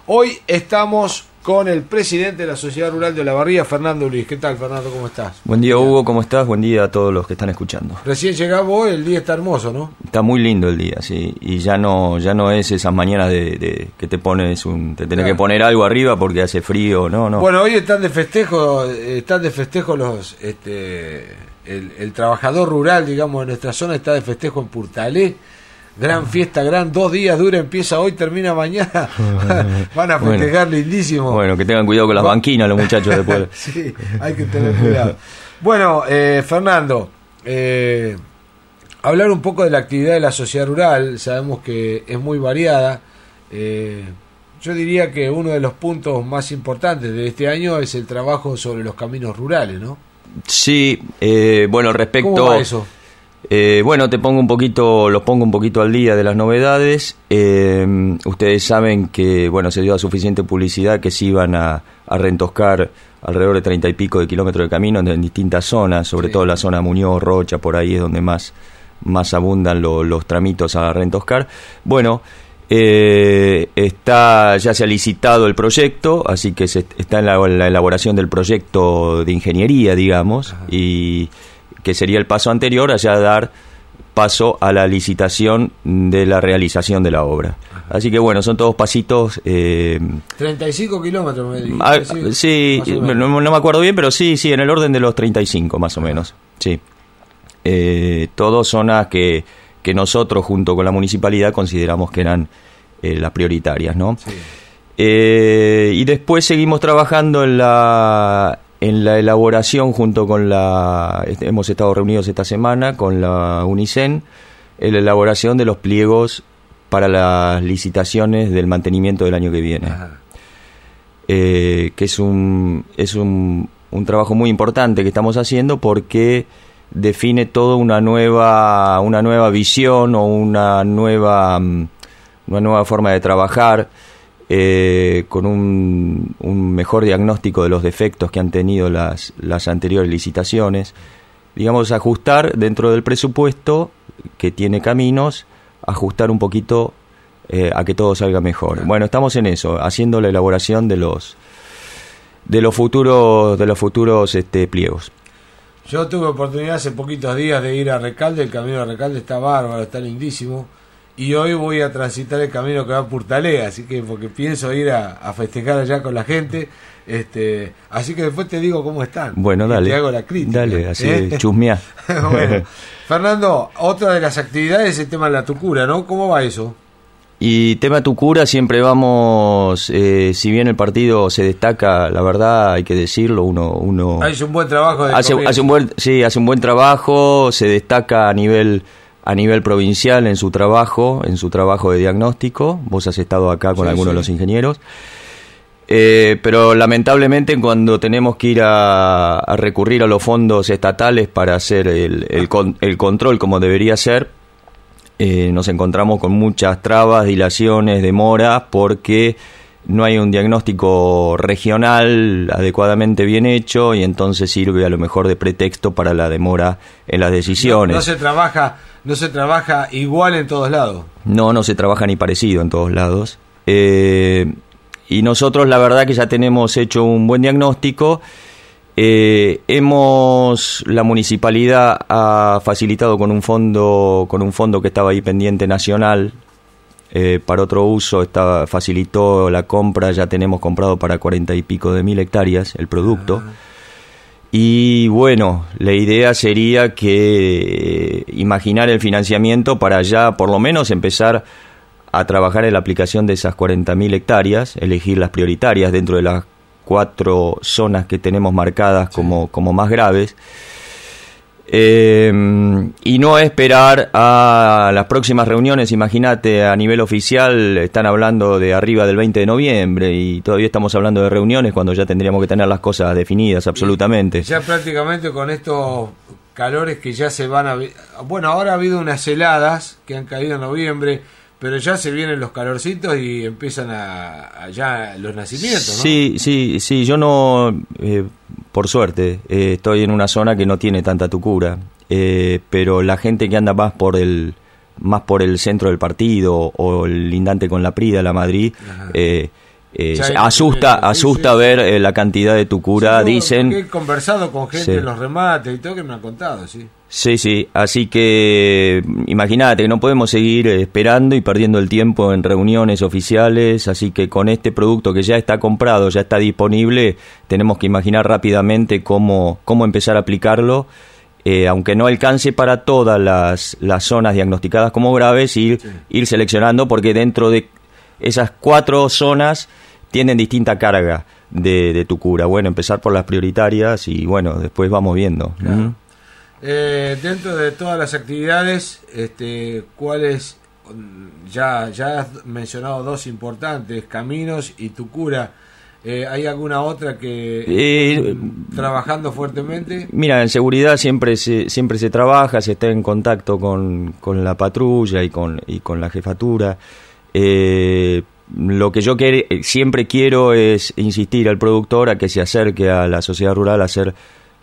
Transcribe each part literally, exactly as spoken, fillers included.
Hoy estamos con el presidente de la Sociedad Rural de Olavarría, Fernando Luis. ¿Qué tal, Fernando? ¿Cómo estás? Buen día, Hugo, ¿cómo estás? Buen día a todos los que están escuchando. Recién llegamos hoy, el día está hermoso, ¿no? Está muy lindo el día, sí, y ya no ya no es esas mañanas de, de que te pones un te tenés claro. que poner algo arriba porque hace frío, no, no. Bueno, hoy están de festejo, están de festejo los este el, el trabajador rural, digamos, de nuestra zona está de festejo en Purtalé. Gran fiesta, gran dos días dura, empieza hoy, termina mañana. Van a festejar bueno, lindísimo. Bueno, que tengan cuidado con las banquinas los muchachos después. Sí, hay que tener cuidado. Bueno, eh, Fernando, eh, hablar un poco de la actividad de la sociedad rural, sabemos que es muy variada. Eh, yo diría que uno de los puntos más importantes de este año es el trabajo sobre los caminos rurales, ¿no? Sí, eh, bueno, respecto... ¿Cómo va eso? Eh, bueno, te pongo un poquito, los pongo un poquito al día de las novedades. Eh, ustedes saben que, bueno, se dio suficiente publicidad que se iban a, a rentoscar alrededor de treinta y pico de kilómetros de camino en, en distintas zonas, sobre sí. todo la zona Muñoz, Rocha, por ahí es donde más, más abundan lo, los tramitos a rentoscar. Bueno, eh, está ya se ha licitado el proyecto, así que se, está en la, la elaboración del proyecto de ingeniería, digamos, Ajá. y... que sería el paso anterior, allá dar paso a la licitación de la realización de la obra. Ajá. Así que bueno, son todos pasitos... Eh, treinta y cinco kilómetros, me dijiste. Ah, sí, sí no, no me acuerdo bien, pero sí, sí, en el orden de los treinta y cinco más o menos. Sí. Eh, todos zonas que, que nosotros, junto con la municipalidad, consideramos que eran eh, las prioritarias, ¿no? Sí. Eh, y después seguimos trabajando en la... en la elaboración junto con la... hemos estado reunidos esta semana con la UNICEN, en la elaboración de los pliegos para las licitaciones del mantenimiento del año que viene. Eh, que es un es un, un trabajo muy importante que estamos haciendo porque define todo una nueva una nueva visión o una nueva una nueva forma de trabajar. Eh, con un, un mejor diagnóstico de los defectos que han tenido las, las anteriores licitaciones, digamos, ajustar dentro del presupuesto que tiene caminos, ajustar un poquito eh, a que todo salga mejor. Bueno, estamos en eso, haciendo la elaboración de los de los futuros de los futuros este, pliegos. Yo tuve oportunidad hace poquitos días de ir a Recalde, el camino de Recalde está bárbaro, está lindísimo. Y hoy voy a transitar el camino que va a Purtalé, así que porque pienso ir a, a festejar allá con la gente, este, así que después te digo cómo están. Bueno, dale. Te hago la crítica. Dale, así ¿eh? chusmeá. Bueno, Fernando, otra de las actividades es el tema de la tucura, ¿no? ¿Cómo va eso? Y tema tucura siempre vamos, eh, si bien el partido se destaca, la verdad hay que decirlo, uno... uno hace un buen trabajo de hace, hace un buen Sí, hace un buen trabajo, se destaca a nivel... a nivel provincial en su trabajo, en su trabajo de diagnóstico. Vos has estado acá con sí, algunos sí. de los ingenieros. Eh, pero lamentablemente cuando tenemos que ir a, a recurrir a los fondos estatales para hacer el, el, con, el control como debería ser, eh, nos encontramos con muchas trabas, dilaciones, demoras, porque no hay un diagnóstico regional adecuadamente bien hecho y entonces sirve a lo mejor de pretexto para la demora en las decisiones. No, no se trabaja, no se trabaja igual en todos lados. No, no se trabaja ni parecido en todos lados. Eh, y nosotros la verdad que ya tenemos hecho un buen diagnóstico. Eh, hemos, la municipalidad ha facilitado con un fondo, con un fondo que estaba ahí pendiente nacional. Eh, para otro uso está, facilitó la compra, ya tenemos comprado para cuarenta y pico de mil hectáreas el producto. Ah. Y bueno, la idea sería que eh, imaginar el financiamiento para ya por lo menos empezar a trabajar en la aplicación de esas cuarenta mil hectáreas, elegir las prioritarias dentro de las cuatro zonas que tenemos marcadas sí. como, como más graves. Eh, y no esperar a las próximas reuniones. Imagínate, a nivel oficial están hablando de arriba del veinte de noviembre y todavía estamos hablando de reuniones cuando ya tendríamos que tener las cosas definidas absolutamente. Ya prácticamente con estos calores que ya se van a... Bueno, ahora ha habido unas heladas que han caído en noviembre, pero ya se vienen los calorcitos y empiezan a, a ya los nacimientos, ¿no? Sí, sí, sí, yo no... Eh, por suerte, eh, estoy en una zona que no tiene tanta tucura, eh, pero la gente que anda más por el más por el centro del partido o el lindante con la Prida, la Madrid, eh, Eh, asusta asusta sí, ver eh, la cantidad de tucura, sí, dicen. He conversado con gente sí. en los remates y todo que me han contado, sí. Sí, sí, así que imagínate que no podemos seguir esperando y perdiendo el tiempo en reuniones oficiales, así que con este producto que ya está comprado, ya está disponible, tenemos que imaginar rápidamente cómo, cómo empezar a aplicarlo, eh, aunque no alcance para todas las, las zonas diagnosticadas como graves, ir, sí. ir seleccionando, porque dentro de esas cuatro zonas tienen distinta carga de, de tucura. Bueno, empezar por las prioritarias y bueno, después vamos viendo. Claro. ¿Mm? Eh, dentro de todas las actividades, este, ¿cuáles? Ya, ya has mencionado dos importantes, Caminos y Tucura. Eh, ¿Hay alguna otra que eh, trabajando fuertemente? Mira, en seguridad siempre se, siempre se trabaja, se está en contacto con, con la patrulla y con, y con la jefatura. Eh, lo que yo que, siempre quiero es insistir al productor a que se acerque a la sociedad rural a hacer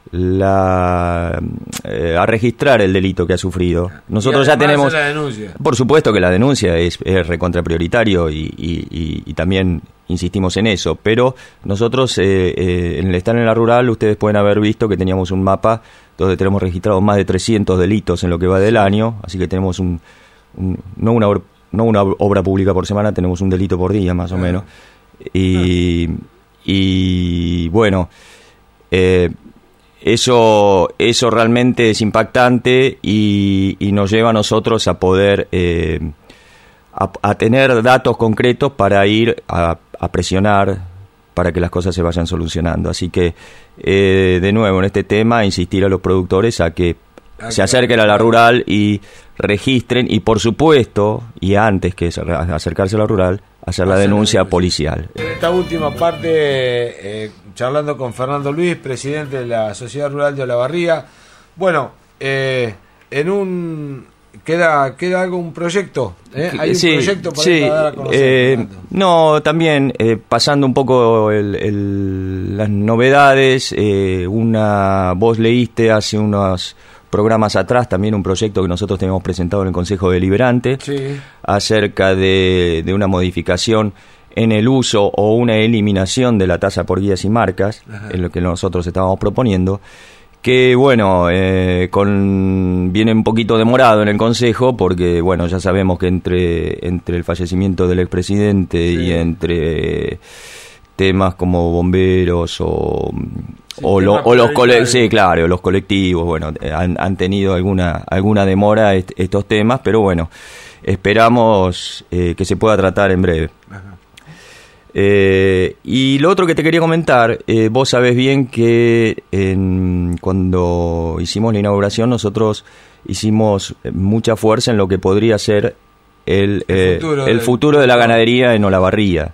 la eh, a registrar el delito que ha sufrido. Nosotros ya tenemos la denuncia. Por supuesto que la denuncia es, es recontra prioritario y, y, y, y también insistimos en eso, pero nosotros eh, eh, en el estar en la rural ustedes pueden haber visto que teníamos un mapa donde tenemos registrados más de trescientos delitos en lo que va del año, así que tenemos un, un no una no una obra pública por semana, tenemos un delito por día más o menos. Y, y bueno, eh, Eso, eso realmente es impactante y, y nos lleva a nosotros a poder eh, a, a tener datos concretos para ir a, a presionar para que las cosas se vayan solucionando. Así que, eh, de nuevo, en este tema, insistir a los productores a que se acerquen a la rural y registren y, por supuesto, y antes que acercarse a la rural, hacer la denuncia policial. En esta última parte, eh, charlando con Fernando Luis, presidente de la Sociedad Rural de Olavarría. Bueno, eh, en un queda queda algo un proyecto, ¿eh? Hay un sí, proyecto para sí, dar a conocer. Eh, no, también eh, pasando un poco el, el, las novedades. Eh, una vos leíste hace unos programas atrás también un proyecto que nosotros teníamos presentado en el Consejo Deliberante, sí. acerca de, de una modificación en el uso o una eliminación de la tasa por guías y marcas. Ajá. Es lo que nosotros estábamos proponiendo, que bueno, eh, con viene un poquito demorado en el Consejo, porque bueno, ya sabemos que entre, entre el fallecimiento del expresidente sí. y entre temas como bomberos o sí, o, lo, o los colectivos, sí, claro, los colectivos, bueno, han, han tenido alguna alguna demora est- estos temas, pero bueno, esperamos eh, que se pueda tratar en breve. Ajá. Eh, y lo otro que te quería comentar, eh, vos sabés bien que en, cuando hicimos la inauguración nosotros hicimos mucha fuerza en lo que podría ser el, el, eh, futuro, el del... futuro de la ganadería en Olavarría.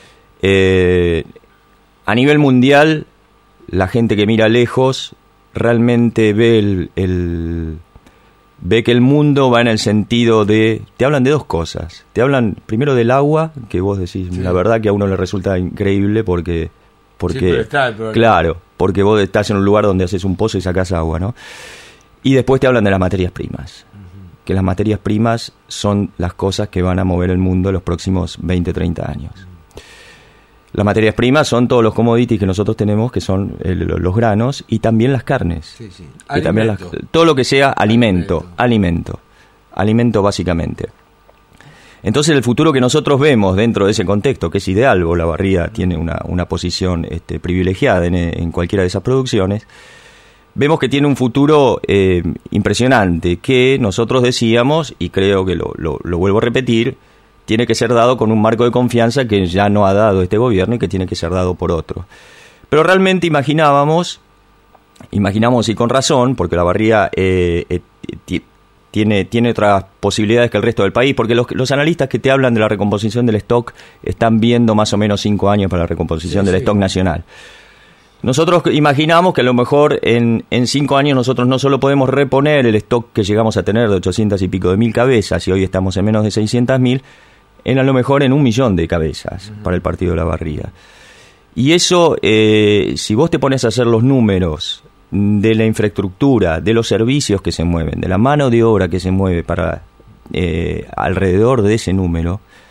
Eh, a nivel mundial, la gente que mira lejos realmente ve el, el ve que el mundo va en el sentido de, te hablan de dos cosas, te hablan primero del agua, que vos decís, sí. la verdad que a uno le resulta increíble porque porque sí, está, pero... claro, porque vos estás en un lugar donde haces un pozo y sacás agua, ¿no? Y después te hablan de las materias primas, uh-huh. que las materias primas son las cosas que van a mover el mundo en los próximos veinte, treinta años. Las materias primas son todos los commodities que nosotros tenemos, que son el, los granos y también las carnes. Sí, sí. Que también las, todo lo que sea alimento, alimento, alimento, alimento básicamente. Entonces el futuro que nosotros vemos dentro de ese contexto, que es ideal, Olavarría tiene una, una posición este, privilegiada en, en cualquiera de esas producciones, vemos que tiene un futuro eh, impresionante, que nosotros decíamos, y creo que lo, lo, lo vuelvo a repetir, tiene que ser dado con un marco de confianza que ya no ha dado este gobierno y que tiene que ser dado por otro. Pero realmente imaginábamos, imaginamos y con razón, porque Olavarría eh, eh, t- tiene, tiene otras posibilidades que el resto del país, porque los, los analistas que te hablan de la recomposición del stock están viendo más o menos cinco años para la recomposición sí, del sí. stock nacional. Nosotros imaginamos que a lo mejor en, en cinco años nosotros no solo podemos reponer el stock que llegamos a tener de ochocientas y pico de mil cabezas, y hoy estamos en menos de seiscientas mil, en a lo mejor en un millón de cabezas uh-huh. para el partido de Olavarría. Y eso, eh, si vos te pones a hacer los números de la infraestructura, de los servicios que se mueven, de la mano de obra que se mueve para eh, alrededor de ese número,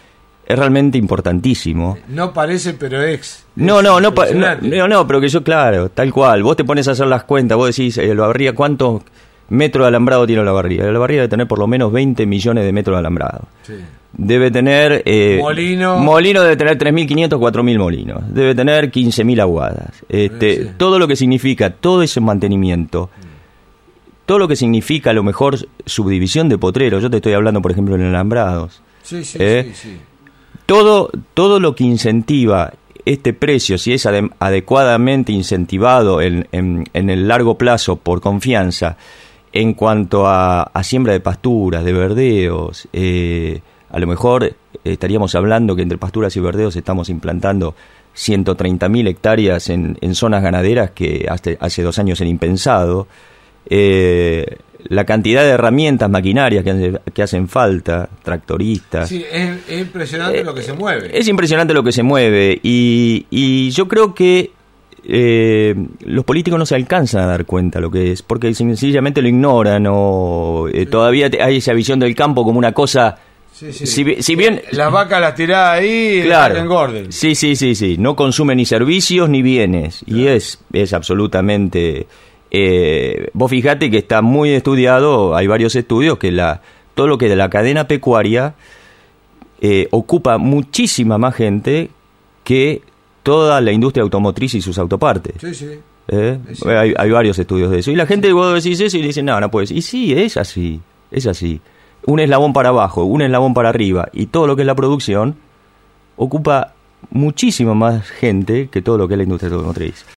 es realmente importantísimo. No parece, pero es. No, no, no, no, no, no, pero que yo, claro, tal cual. Vos te pones a hacer las cuentas, vos decís, eh, Olavarría, ¿cuántos metros de alambrado tiene Olavarría? Olavarría debe tener por lo menos veinte millones de metros de alambrado. Sí. Debe tener... Eh, molino. Molino debe tener tres mil quinientos, cuatro mil molinos. Debe tener quince mil aguadas. Este, sí. Todo lo que significa, todo ese mantenimiento, todo lo que significa a lo mejor subdivisión de potreros. Yo te estoy hablando, por ejemplo, en alambrados. Sí, sí, ¿eh? sí, sí. Todo, todo lo que incentiva este precio, si es ade- adecuadamente incentivado en, en, en el largo plazo por confianza, en cuanto a, a siembra de pasturas, de verdeos, eh, a lo mejor estaríamos hablando que entre pasturas y verdeos estamos implantando ciento treinta mil hectáreas en, en zonas ganaderas que hace, hace dos años era impensado. Eh, la cantidad de herramientas, maquinarias que, que hacen falta, tractoristas. Sí, es, es impresionante eh, lo que se mueve. Es impresionante lo que se mueve y, y yo creo que eh, los políticos no se alcanzan a dar cuenta lo que es, porque sencillamente lo ignoran o eh, sí. Todavía hay esa visión del campo como una cosa... Sí, sí. Si, si bien las vacas las tirás ahí, claro, y engorden. Sí, sí, sí, sí. No consumen ni servicios ni bienes. Claro. Y es, es absolutamente... Eh, vos fijate que está muy estudiado, hay varios estudios que la todo lo que de la cadena pecuaria eh, ocupa muchísima más gente que toda la industria automotriz y sus autopartes. Sí, sí. ¿Eh? Sí. Hay, hay varios estudios de eso. Y la gente, vos decís eso y dicen, no, no puedes. Y sí, es así, es así. Un eslabón para abajo, un eslabón para arriba, y todo lo que es la producción ocupa muchísimo más gente que todo lo que es la industria automotriz.